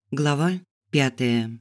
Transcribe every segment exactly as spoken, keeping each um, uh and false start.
Глава пятая.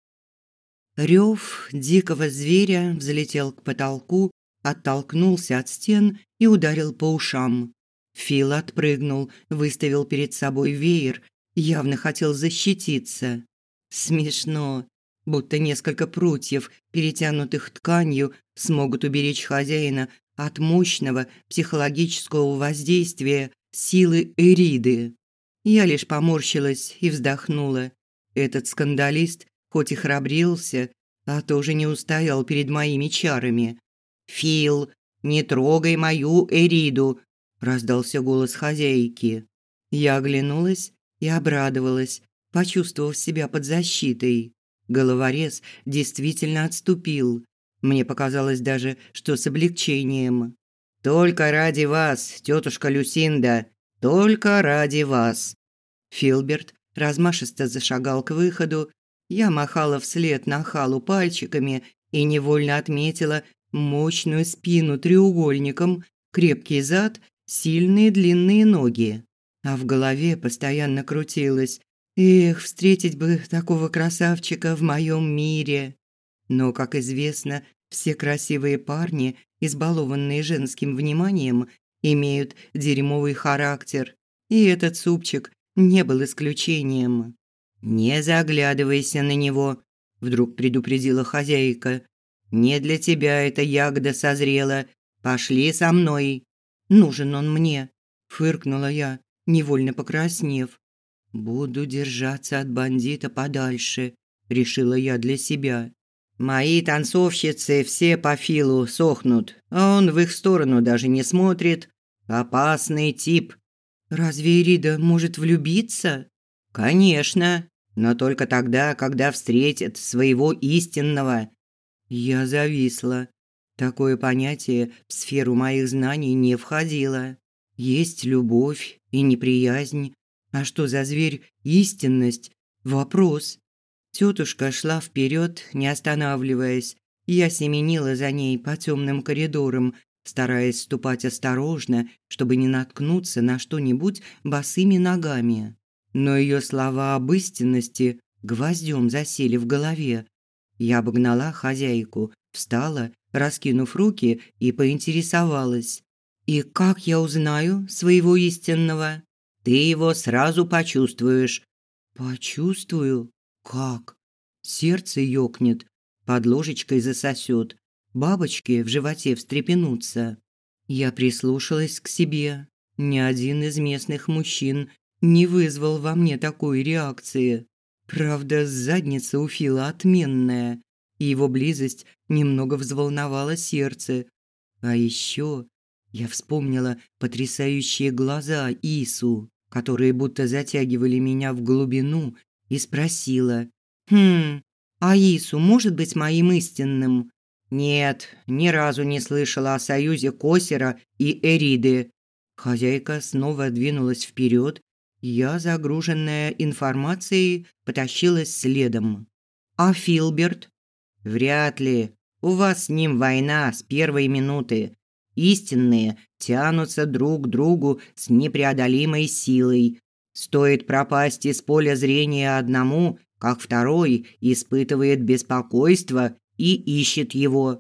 Рёв дикого зверя взлетел к потолку, оттолкнулся от стен и ударил по ушам. Фил отпрыгнул, выставил перед собой веер, явно хотел защититься. Смешно, будто несколько прутьев, перетянутых тканью, смогут уберечь хозяина от мощного психологического воздействия силы Эриды. Я лишь поморщилась и вздохнула. Этот скандалист хоть и храбрился, а тоже не устоял перед моими чарами. «Фил, не трогай мою Эриду!» – раздался голос хозяйки. Я оглянулась и обрадовалась, почувствовав себя под защитой. Головорез действительно отступил. Мне показалось даже, что с облегчением. «Только ради вас, тетушка Люсинда, только ради вас!» Филберт размашисто зашагал к выходу. Я махала вслед нахалу пальчиками и невольно отметила мощную спину треугольником, крепкий зад, сильные длинные ноги. А в голове постоянно крутилось: «Эх, встретить бы такого красавчика в моем мире!» Но, как известно, все красивые парни, избалованные женским вниманием, имеют дерьмовый характер. И этот супчик не был исключением. «Не заглядывайся на него», – вдруг предупредила хозяйка. «Не для тебя эта ягода созрела. Пошли со мной». «Нужен он мне», – фыркнула я, невольно покраснев. «Буду держаться от бандита подальше», – решила я для себя. «Мои танцовщицы все по Филу сохнут, а он в их сторону даже не смотрит. Опасный тип». «Разве Эрида может влюбиться?» «Конечно, но только тогда, когда встретит своего истинного». Я зависла. Такое понятие в сферу моих знаний не входило. Есть любовь и неприязнь. А что за зверь истинность? Вопрос. Тетушка шла вперед, не останавливаясь. Я семенила за ней по темным коридорам, стараясь ступать осторожно, чтобы не наткнуться на что-нибудь босыми ногами. Но ее слова об истинности гвоздем засели в голове. Я обогнала хозяйку, встала, раскинув руки, и поинтересовалась: «И как я узнаю своего истинного?» «Ты его сразу почувствуешь». «Почувствую? Как?» Сердце ёкнет, под ложечкой засосет, бабочки в животе встрепенутся. Я прислушалась к себе. Ни один из местных мужчин не вызвал во мне такой реакции. Правда, задница у Фила отменная, и его близость немного взволновала сердце. А еще я вспомнила потрясающие глаза Ису, которые будто затягивали меня в глубину, и спросила: «Хм, а Ису может быть моим истинным?» «Нет, ни разу не слышала о союзе Косера и Эриды». Хозяйка снова двинулась вперед. Я, загруженная информацией, потащилась следом. «А Филберт?» «Вряд ли. У вас с ним война с первой минуты. Истинные тянутся друг к другу с непреодолимой силой. Стоит пропасть из поля зрения одному, как второй испытывает беспокойство и ищет его».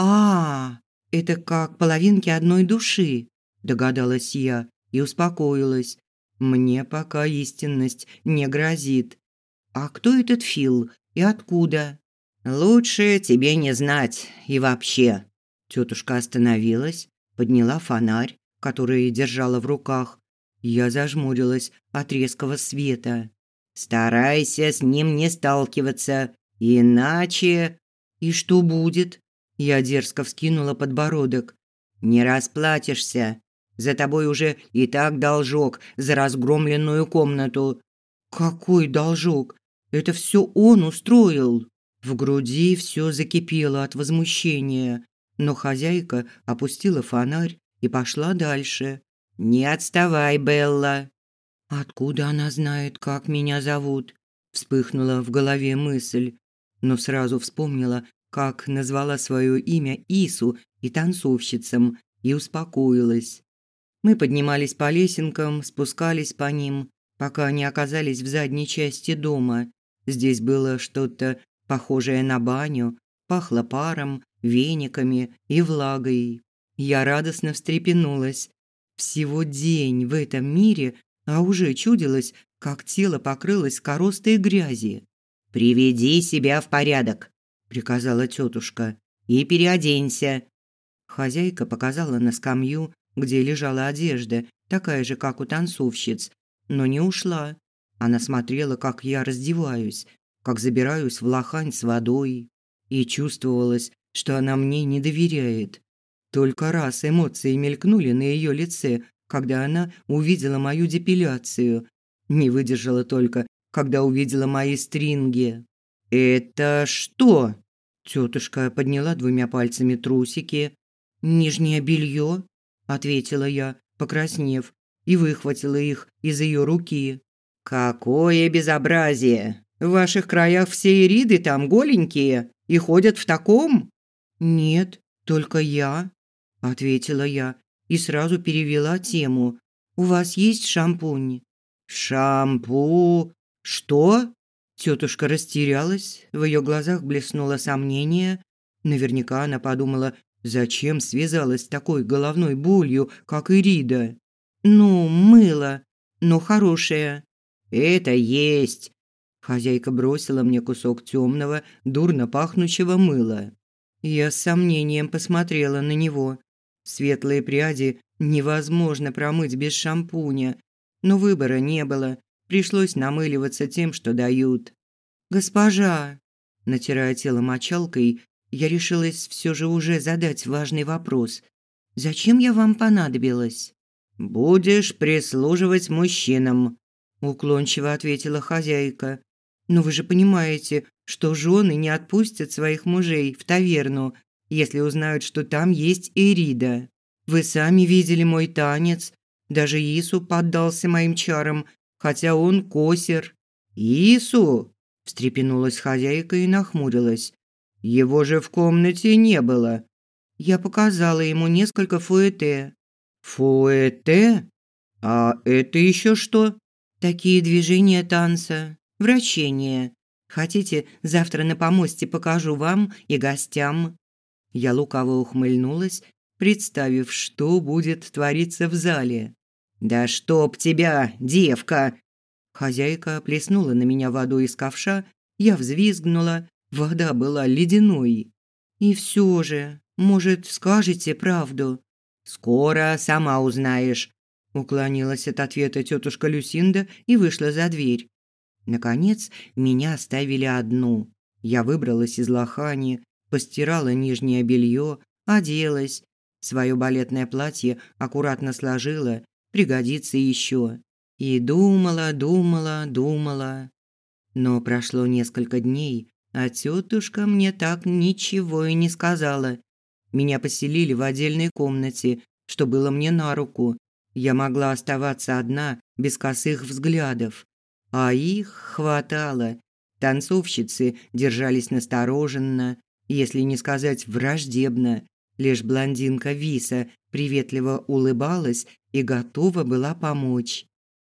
«А, это как половинки одной души», – догадалась я и успокоилась. Мне пока истинность не грозит. «А кто этот Фил и откуда?» «Лучше тебе не знать и вообще». Тетушка остановилась, подняла фонарь, который держала в руках. Я зажмурилась от резкого света. «Старайся с ним не сталкиваться, иначе...» «И что будет?» Я дерзко вскинула подбородок. «Не расплатишься. За тобой уже и так должок за разгромленную комнату». «Какой должок? Это все он устроил». В груди все закипело от возмущения, но хозяйка опустила фонарь и пошла дальше. «Не отставай, Белла». «Откуда она знает, как меня зовут?» Вспыхнула в голове мысль, но сразу вспомнила, как назвала свое имя Ису и танцовщицам, и успокоилась. Мы поднимались по лесенкам, спускались по ним, пока не оказались в задней части дома. Здесь было что-то похожее на баню, пахло паром, вениками и влагой. Я радостно встрепенулась. Всего день в этом мире, а уже чудилось, как тело покрылось коростой грязи. «Приведи себя в порядок», – приказала тетушка, – «и переоденься». Хозяйка показала на скамью, где лежала одежда, такая же, как у танцовщиц, но не ушла. Она смотрела, как я раздеваюсь, как забираюсь в лохань с водой, и чувствовалось, что она мне не доверяет. Только раз эмоции мелькнули на ее лице, когда она увидела мою депиляцию. Не выдержала только, когда увидела мои стринги. «Это что?» Тетушка подняла двумя пальцами трусики. «Нижнее белье», – ответила я, покраснев, и выхватила их из ее руки. «Какое безобразие! В ваших краях все ириды там голенькие и ходят в таком?» «Нет, только я», – ответила я и сразу перевела тему. «У вас есть шампунь?» «Шампу... Что?» Тетушка растерялась, в ее глазах блеснуло сомнение. Наверняка она подумала, зачем связалась с такой головной болью, как Ирида. «Ну, мыло, но хорошее». «Это есть». Хозяйка бросила мне кусок темного, дурно пахнущего мыла. Я с сомнением посмотрела на него. Светлые пряди невозможно промыть без шампуня, но выбора не было. Пришлось намыливаться тем, что дают. «Госпожа!» Натирая тело мочалкой, я решилась все же уже задать важный вопрос. «Зачем я вам понадобилась?» «Будешь прислуживать мужчинам», – уклончиво ответила хозяйка. «Но вы же понимаете, что жены не отпустят своих мужей в таверну, если узнают, что там есть Ирида. Вы сами видели мой танец. Даже Ису поддался моим чарам, хотя он косер». «Ису?» – встрепенулась хозяйка и нахмурилась. «Его же в комнате не было». Я показала ему несколько фуэте. «Фуэте? А это еще что?» «Такие движения танца. Вращение. Хотите, завтра на помосте покажу вам и гостям?» Я лукаво ухмыльнулась, представив, что будет твориться в зале. «Да чтоб тебя, девка!» Хозяйка плеснула на меня водой из ковша, я взвизгнула, вода была ледяной. «И все же, может, скажете правду?» «Скоро сама узнаешь», – уклонилась от ответа тетушка Люсинда и вышла за дверь. Наконец, меня оставили одну. Я выбралась из лохани, постирала нижнее белье, оделась. Свое балетное платье аккуратно сложила, пригодится еще. И думала, думала, думала. Но прошло несколько дней, а тетушка мне так ничего и не сказала. Меня поселили в отдельной комнате, что было мне на руку. Я могла оставаться одна, без косых взглядов. А их хватало. Танцовщицы держались настороженно, если не сказать враждебно. Лишь блондинка Виса приветливо улыбалась и готова была помочь.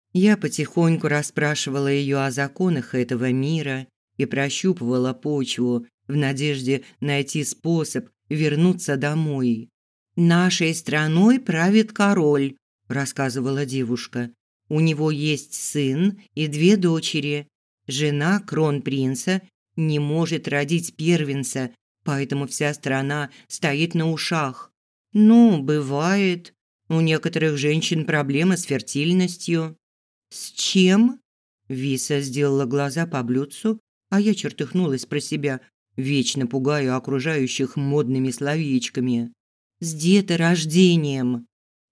Я потихоньку расспрашивала ее о законах этого мира и прощупывала почву в надежде найти способ вернуться домой. «Нашей страной правит король», – рассказывала девушка. «У него есть сын и две дочери. Жена кронпринца не может родить первенца, поэтому вся страна стоит на ушах. Ну, бывает. У некоторых женщин проблемы с фертильностью». «С чем?» Виса сделала глаза по блюдцу, а я чертыхнулась про себя, вечно пугаю окружающих модными словечками. «С деторождением».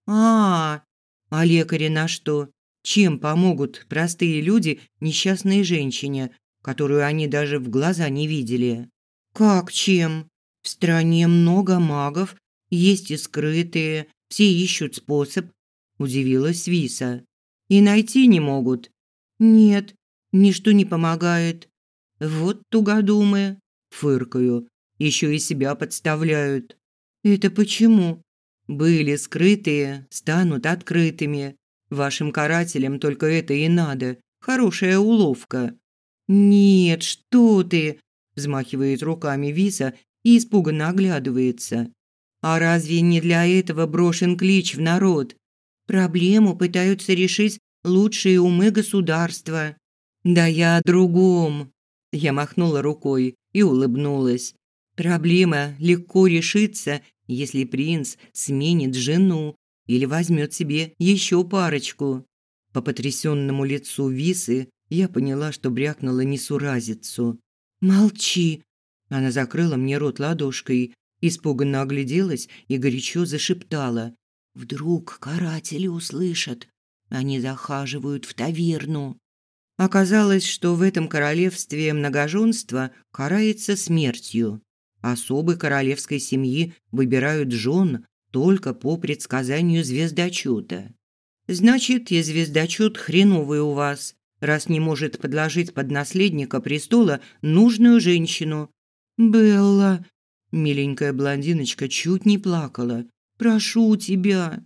«А, а лекари на что? Чем помогут простые люди несчастной женщине, которую они даже в глаза не видели?» «Как чем? В стране много магов, есть и скрытые, все ищут способ», – удивилась Виса. «И найти не могут?» «Нет, ничто не помогает». «Вот тугодумы», – фыркаю, – «еще и себя подставляют». «Это почему?» «Были скрытые, станут открытыми. Вашим карателям только это и надо. Хорошая уловка». «Нет, что ты!» – взмахивает руками Виса и испуганно оглядывается. «А разве не для этого брошен клич в народ? Проблему пытаются решить лучшие умы государства». «Да я о другом!» Я махнула рукой и улыбнулась. «Проблема легко решится, если принц сменит жену или возьмет себе еще парочку». По потрясенному лицу Висы я поняла, что брякнула несуразицу. «Молчи!» Она закрыла мне рот ладошкой, испуганно огляделась и горячо зашептала. «Вдруг каратели услышат? Они захаживают в таверну». Оказалось, что в этом королевстве многоженство карается смертью. Особы королевской семьи выбирают жен только по предсказанию звездочета. Значит, и звездочет хреновый у вас, раз не может подложить под наследника престола нужную женщину. «Белла!» Миленькая блондиночка чуть не плакала. «Прошу тебя!»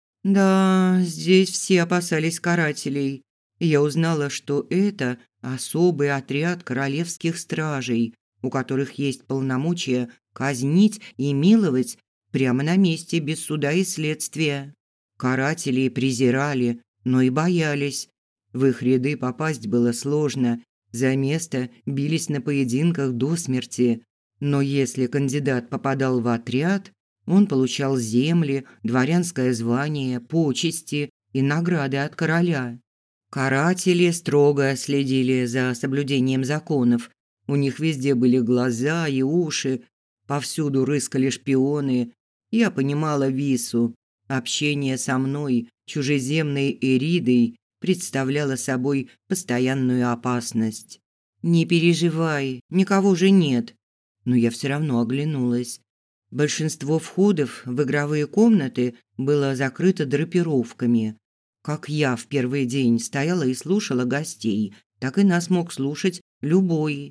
Да, здесь все опасались карателей. Я узнала, что это особый отряд королевских стражей, у которых есть полномочия казнить и миловать прямо на месте без суда и следствия. Карателей презирали, но и боялись. В их ряды попасть было сложно, за место бились на поединках до смерти. Но если кандидат попадал в отряд, он получал земли, дворянское звание, почести и награды от короля. Каратели строго следили за соблюдением законов. У них везде были глаза и уши, повсюду рыскали шпионы. Я понимала Вису. Общение со мной, чужеземной Эридой, представляло собой постоянную опасность. «Не переживай, никого же нет». Но я все равно оглянулась. Большинство входов в игровые комнаты было закрыто драпировками. Как я в первый день стояла и слушала гостей, так и нас мог слушать любой.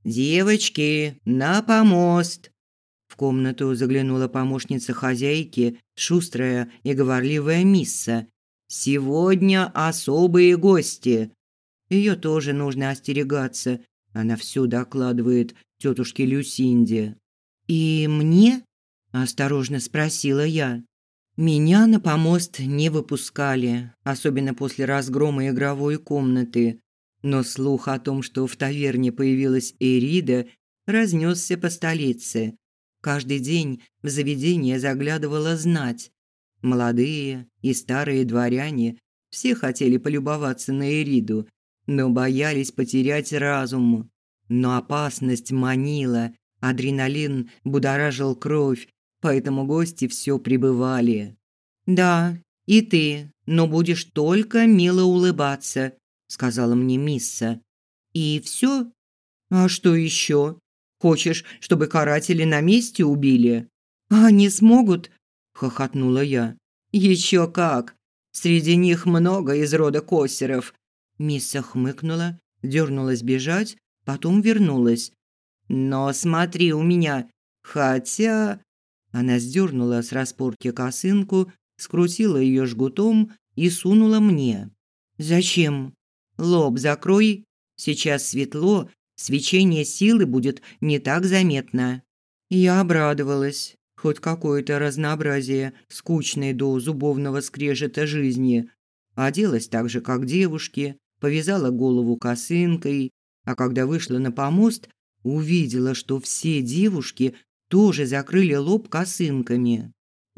«Девочки, на помост!» В комнату заглянула помощница хозяйки, шустрая и говорливая мисса. «Сегодня особые гости!» Ее тоже нужно остерегаться. Она все докладывает тетушке Люсинде. «И мне?» – осторожно спросила я. Меня на помост не выпускали, особенно после разгрома игровой комнаты. Но слух о том, что в таверне появилась Эрида, разнесся по столице. Каждый день в заведение заглядывала знать. Молодые и старые дворяне все хотели полюбоваться на Эриду, но боялись потерять разум. Но опасность манила, адреналин будоражил кровь, поэтому гости все прибывали. «Да, и ты, но будешь только мило улыбаться», – сказала мне мисса. «И все? А что еще? Хочешь, чтобы каратели на месте убили?» «А они смогут?» – хохотнула я. «Еще как! Среди них много из рода Косеров». Мисса хмыкнула, дернулась бежать, потом вернулась. «Но смотри у меня, хотя...» Она сдернула с распорки косынку, скрутила ее жгутом и сунула мне. «Зачем?» «Лоб закрой. Сейчас светло, свечение силы будет не так заметно». Я обрадовалась. Хоть какое-то разнообразие скучной до зубовного скрежета жизни. Оделась так же, как девушки, повязала голову косынкой, а когда вышла на помост, увидела, что все девушки тоже закрыли лоб косынками.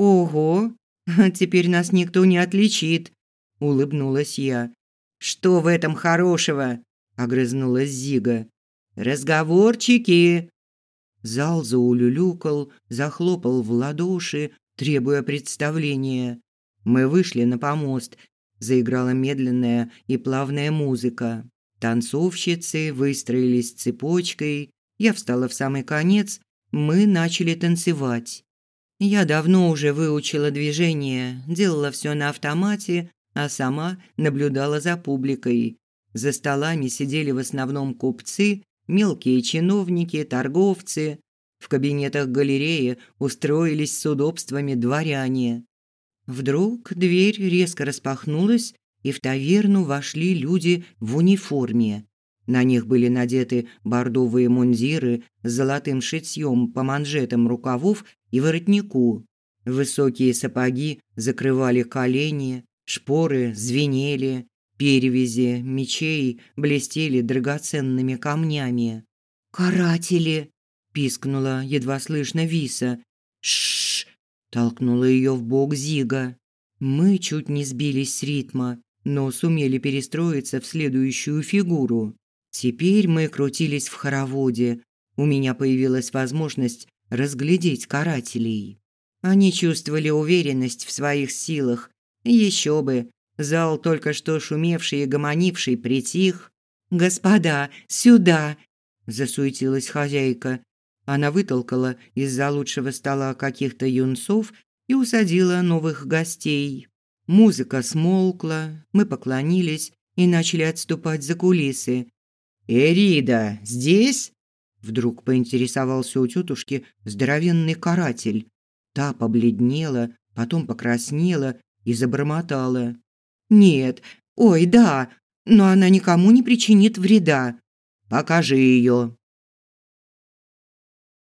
«Ого, теперь нас никто не отличит», – улыбнулась я. «Что в этом хорошего?» – огрызнулась Зига. «Разговорчики!» Зал заулюлюкал, захлопал в ладоши, требуя представления. Мы вышли на помост. Заиграла медленная и плавная музыка. Танцовщицы выстроились цепочкой. Я встала в самый конец. Мы начали танцевать. Я давно уже выучила движения, делала все на автомате, а сама наблюдала за публикой. За столами сидели в основном купцы, мелкие чиновники, торговцы. В кабинетах галереи устроились с удобствами дворяне. Вдруг дверь резко распахнулась, и в таверну вошли люди в униформе. На них были надеты бордовые мундиры с золотым шитьем по манжетам рукавов и воротнику. Высокие сапоги закрывали колени, шпоры звенели, перевязи мечей блестели драгоценными камнями. «Каратели!» – пискнула едва слышно Виса. «Ш-ш-ш!» – толкнула ее в бок Зига. Мы чуть не сбились с ритма, но сумели перестроиться в следующую фигуру. Теперь мы крутились в хороводе. У меня появилась возможность разглядеть карателей. Они чувствовали уверенность в своих силах. Еще бы, зал, только что шумевший и гомонивший, притих. «Господа, сюда!» – засуетилась хозяйка. Она вытолкала из-за лучшего стола каких-то юнцов и усадила новых гостей. Музыка смолкла, мы поклонились и начали отступать за кулисы. «Эрида здесь?» – вдруг поинтересовался у тетушки здоровенный каратель. Та побледнела, потом покраснела и забормотала. «Нет, ой, да, но она никому не причинит вреда». «Покажи ее»,